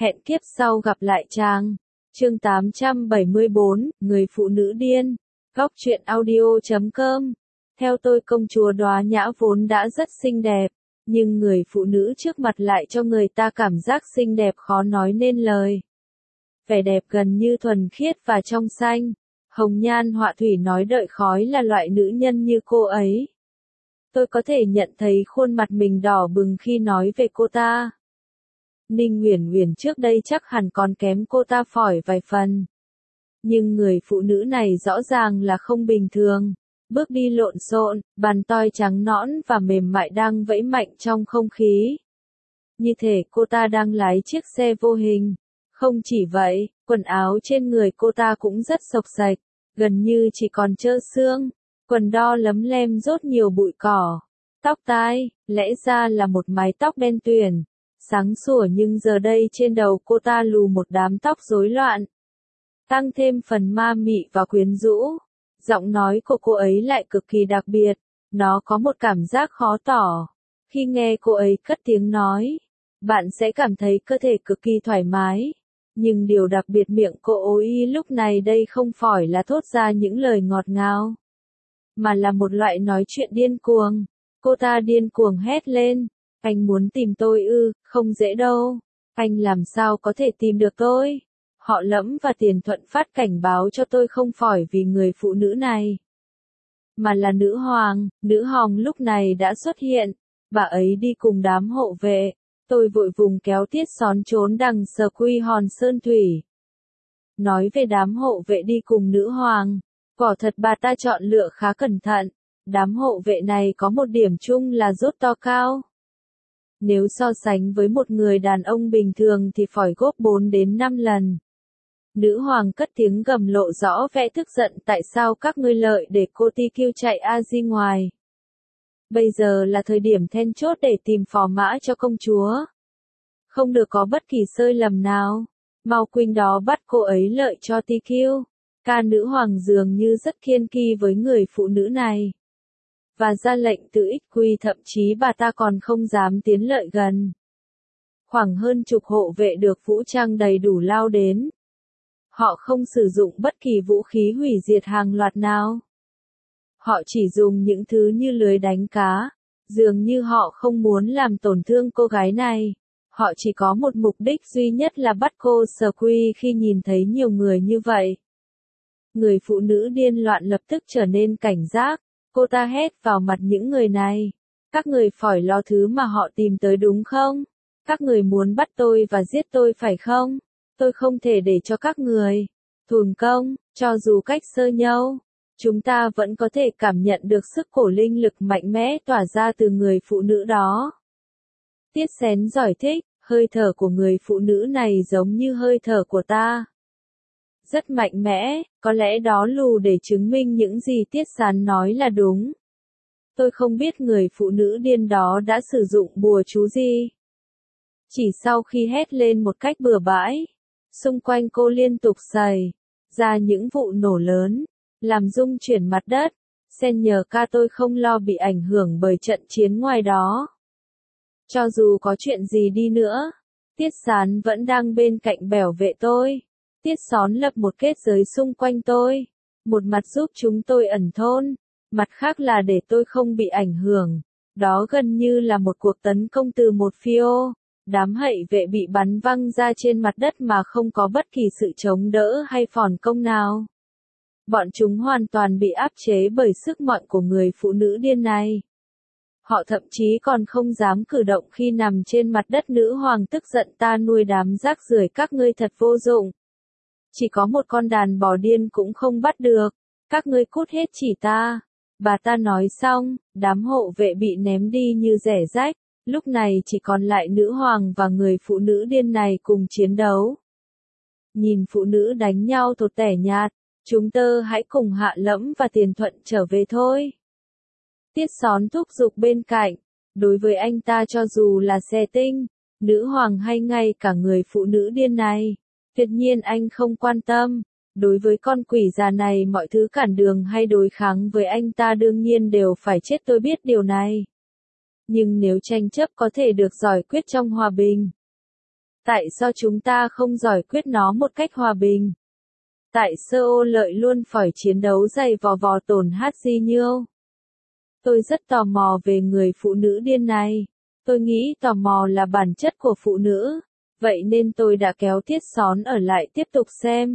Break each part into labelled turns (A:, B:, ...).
A: Hẹn kiếp sau gặp lại chàng. Chương 874, Người phụ nữ điên. Góc truyện audio.com. Theo tôi, công chúa Đóa Nhã vốn đã rất xinh đẹp, nhưng người phụ nữ trước mặt lại cho người ta cảm giác xinh đẹp khó nói nên lời. Vẻ đẹp gần như thuần khiết và trong xanh. Hồng nhan họa thủy nói đợi khói là loại nữ nhân như cô ấy. Tôi có thể nhận thấy khuôn mặt mình đỏ bừng khi nói về cô ta. Ninh Uyển Uyển trước đây chắc hẳn còn kém cô ta phỏi vài phần. Nhưng người phụ nữ này rõ ràng là không bình thường. Bước đi lộn xộn, bàn toi trắng nõn và mềm mại đang vẫy mạnh trong không khí. Như thể cô ta đang lái chiếc xe vô hình. Không chỉ vậy, quần áo trên người cô ta cũng rất xộc xạch, gần như chỉ còn trơ xương. Quần đo lấm lem rốt nhiều bụi cỏ. Tóc tai, lẽ ra là một mái tóc đen tuyền, sáng sủa, nhưng giờ đây trên đầu cô ta lù một đám tóc rối loạn. Tăng thêm phần ma mị và quyến rũ. Giọng nói của cô ấy lại cực kỳ đặc biệt, nó có một cảm giác khó tỏ. Khi nghe cô ấy cất tiếng nói, bạn sẽ cảm thấy cơ thể cực kỳ thoải mái. Nhưng điều đặc biệt, miệng cô ấy lúc này đây không phải là thốt ra những lời ngọt ngào, mà là một loại nói chuyện điên cuồng. Cô ta điên cuồng hét lên, anh muốn tìm tôi ư? Không dễ đâu. Anh làm sao có thể tìm được tôi? Họ Lẫm và Tiền Thuận phát cảnh báo cho tôi không phải vì người phụ nữ này, mà là nữ hoàng. Nữ hoàng lúc này đã xuất hiện, bà ấy đi cùng đám hộ vệ. Tôi vội vùng kéo Tiết Són trốn đằng Sờ Quy Hòn Sơn Thủy. Nói về đám hộ vệ đi cùng nữ hoàng, quả thật bà ta chọn lựa khá cẩn thận. Đám hộ vệ này có một điểm chung là rốt to cao. Nếu so sánh với một người đàn ông bình thường thì phải gấp 4 đến 5 lần. Nữ hoàng cất tiếng gầm lộ rõ vẻ tức giận, tại sao các ngươi lợi để cô TQ chạy Di ngoài. Bây giờ là thời điểm then chốt để tìm phò mã cho công chúa. Không được có bất kỳ sai lầm nào. Mau quỳnh đó bắt cô ấy lợi cho TQ. Ca nữ hoàng dường như rất kiên kỳ với người phụ nữ này, và ra lệnh tự ích quy, thậm chí bà ta còn không dám tiến lợi gần. Khoảng hơn chục hộ vệ được vũ trang đầy đủ lao đến. Họ không sử dụng bất kỳ vũ khí hủy diệt hàng loạt nào. Họ chỉ dùng những thứ như lưới đánh cá. Dường như họ không muốn làm tổn thương cô gái này. Họ chỉ có một mục đích duy nhất là bắt cô Sờ Quy. Khi nhìn thấy nhiều người như vậy, người phụ nữ điên loạn lập tức trở nên cảnh giác. Cô ta hét vào mặt những người này. Các người phải lo thứ mà họ tìm tới đúng không? Các người muốn bắt tôi và giết tôi phải không? Tôi không thể để cho các người thuần công. Cho dù cách xa nhau, chúng ta vẫn có thể cảm nhận được sức cổ linh lực mạnh mẽ tỏa ra từ người phụ nữ đó. Tiết Xén giải thích, hơi thở của người phụ nữ này giống như hơi thở của ta. Rất mạnh mẽ, có lẽ đó lù để chứng minh những gì Tiết Sán nói là đúng. Tôi không biết người phụ nữ điên đó đã sử dụng bùa chú gì. Chỉ sau khi hét lên một cách bừa bãi, xung quanh cô liên tục xảy ra những vụ nổ lớn, làm rung chuyển mặt đất. Sen nhờ ca tôi không lo bị ảnh hưởng bởi trận chiến ngoài đó. Cho dù có chuyện gì đi nữa, Tiết Sán vẫn đang bên cạnh bảo vệ tôi. Tiết Són lập một kết giới xung quanh tôi. Một mặt giúp chúng tôi ẩn thôn, mặt khác là để tôi không bị ảnh hưởng. Đó gần như là một cuộc tấn công từ một phiêu. Đám hậy vệ bị bắn văng ra trên mặt đất mà không có bất kỳ sự chống đỡ hay phản công nào. Bọn chúng hoàn toàn bị áp chế bởi sức mạnh của người phụ nữ điên này. Họ thậm chí còn không dám cử động khi nằm trên mặt đất. Nữ hoàng tức giận, ta nuôi đám rác rưởi các ngươi thật vô dụng. Chỉ có một con đàn bò điên cũng không bắt được. Các ngươi cút hết chỉ ta. Bà ta nói xong, đám hộ vệ bị ném đi như rẻ rách. Lúc này chỉ còn lại nữ hoàng và người phụ nữ điên này cùng chiến đấu. Nhìn phụ nữ đánh nhau thột tẻ nhạt, chúng tơ hãy cùng Hạ Lẫm và Tiền Thuận trở về thôi. Tiết Són thúc giục bên cạnh. Đối với anh ta, cho dù là xe tinh, nữ hoàng hay ngay cả người phụ nữ điên này, tuyệt nhiên anh không quan tâm. Đối với con quỷ già này, mọi thứ cản đường hay đối kháng với anh ta đương nhiên đều phải chết, tôi biết điều này. Nhưng nếu tranh chấp có thể được giải quyết trong hòa bình, Tại sao chúng ta không giải quyết nó một cách hòa bình? Tại sao Ô Lợi luôn phải chiến đấu dày vò tổn hát di nhiêu? Tôi rất tò mò về người phụ nữ điên này. Tôi nghĩ tò mò là bản chất của phụ nữ, vậy nên tôi đã kéo Tiết Xón ở lại tiếp tục xem.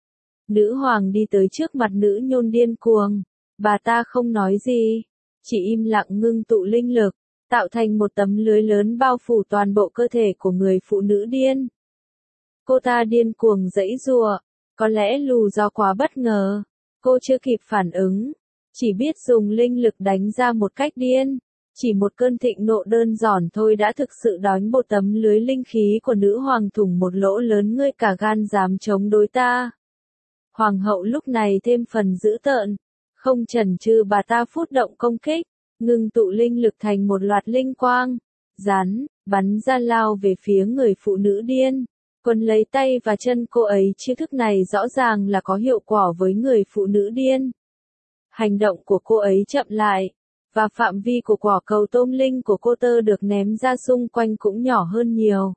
A: Nữ hoàng đi tới trước mặt nữ nhôn điên cuồng. Bà ta không nói gì, chỉ im lặng ngưng tụ linh lực, tạo thành một tấm lưới lớn bao phủ toàn bộ cơ thể của người phụ nữ điên. Cô ta điên cuồng giãy giụa, có lẽ do quá bất ngờ, cô chưa kịp phản ứng, chỉ biết dùng linh lực đánh ra một cách điên. Chỉ một cơn thịnh nộ đơn giản thôi đã thực sự đánh một tấm lưới linh khí của nữ hoàng thủng một lỗ lớn. Ngươi cả gan dám chống đối ta. Hoàng hậu lúc này thêm phần dữ tợn, không chần chừ bà ta phút động công kích, ngưng tụ linh lực thành một loạt linh quang, bắn ra lao về phía người phụ nữ điên, quấn lấy tay và chân cô ấy. Chiêu thức này rõ ràng là có hiệu quả với người phụ nữ điên. Hành động của cô ấy chậm lại, và phạm vi của quả cầu tôm linh của cô tơ được ném ra xung quanh cũng nhỏ hơn nhiều.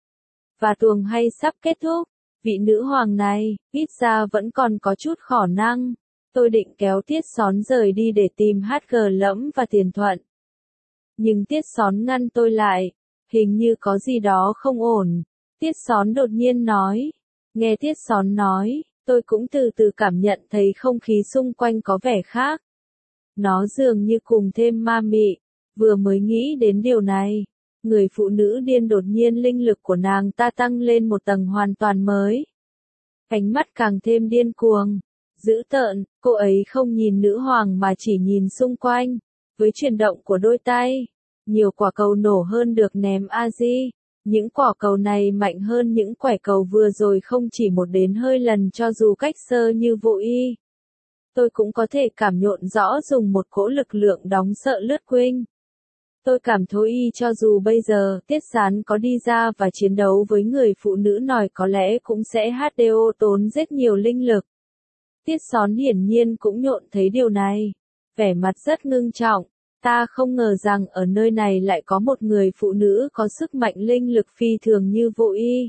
A: Và tuồng hay sắp kết thúc, vị nữ hoàng này, ít ra vẫn còn có chút khả năng. Tôi định kéo Tiết Xón rời đi để tìm HG Lẫm và Tiền Thuận. Nhưng Tiết Xón ngăn tôi lại, hình như có gì đó không ổn. Tiết Xón đột nhiên nói. Nghe Tiết Xón nói, tôi cũng từ từ cảm nhận thấy không khí xung quanh có vẻ khác. Nó dường như cùng thêm ma mị. Vừa mới nghĩ đến điều này, người phụ nữ điên đột nhiên linh lực của nàng ta tăng lên một tầng hoàn toàn mới. Ánh mắt càng thêm điên cuồng, dữ tợn, cô ấy không nhìn nữ hoàng mà chỉ nhìn xung quanh. Với chuyển động của đôi tay, nhiều quả cầu nổ hơn được ném Aji. Những quả cầu này mạnh hơn những quả cầu vừa rồi không chỉ một đến hơi lần cho dù cách sơ như vô y. Tôi cũng có thể cảm nhận rõ dùng một cỗ lực lượng đóng sợ lướt quanh. Tôi cảm thấy cho dù bây giờ Tiết Sán có đi ra và chiến đấu với người phụ nữ nòi có lẽ cũng sẽ HDO tốn rất nhiều linh lực. Tiết Xón hiển nhiên cũng nhận thấy điều này. Vẻ mặt rất ngưng trọng. Ta không ngờ rằng ở nơi này lại có một người phụ nữ có sức mạnh linh lực phi thường như vô y.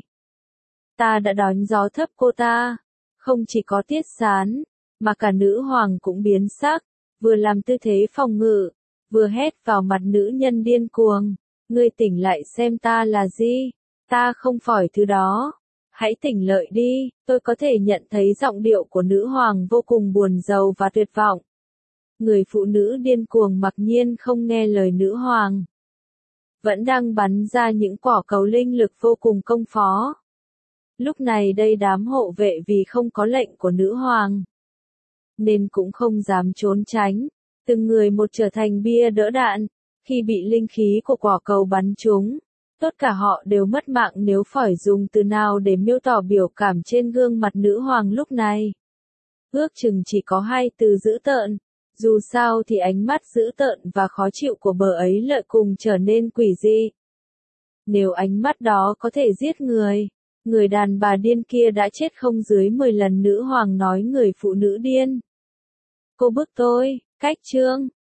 A: Ta đã đánh gió thấp cô ta. Không chỉ có Tiết Sán, mà cả nữ hoàng cũng biến sắc, vừa làm tư thế phòng ngự, vừa hét vào mặt nữ nhân điên cuồng. Ngươi tỉnh lại xem ta là gì? Ta không phải thứ đó. Hãy tỉnh lợi đi. Tôi có thể nhận thấy giọng điệu của nữ hoàng vô cùng buồn rầu và tuyệt vọng. Người phụ nữ điên cuồng mặc nhiên không nghe lời nữ hoàng. Vẫn đang bắn ra những quả cầu linh lực vô cùng công phó. Lúc này đây đám hộ vệ vì không có lệnh của nữ hoàng, nên cũng không dám trốn tránh. Từng người một trở thành bia đỡ đạn. Khi bị linh khí của quả cầu bắn trúng, tất cả họ đều mất mạng nếu phải dùng từ nào để miêu tả biểu cảm trên gương mặt nữ hoàng lúc này. Ước chừng chỉ có hai từ dữ tợn. Dù sao thì ánh mắt dữ tợn và khó chịu của bà ấy lại cùng trở nên quỷ dị. Nếu ánh mắt đó có thể giết người, người đàn bà điên kia đã chết không dưới 10 lần. Nữ hoàng nói người phụ nữ điên. Cô bức tôi, cách chương.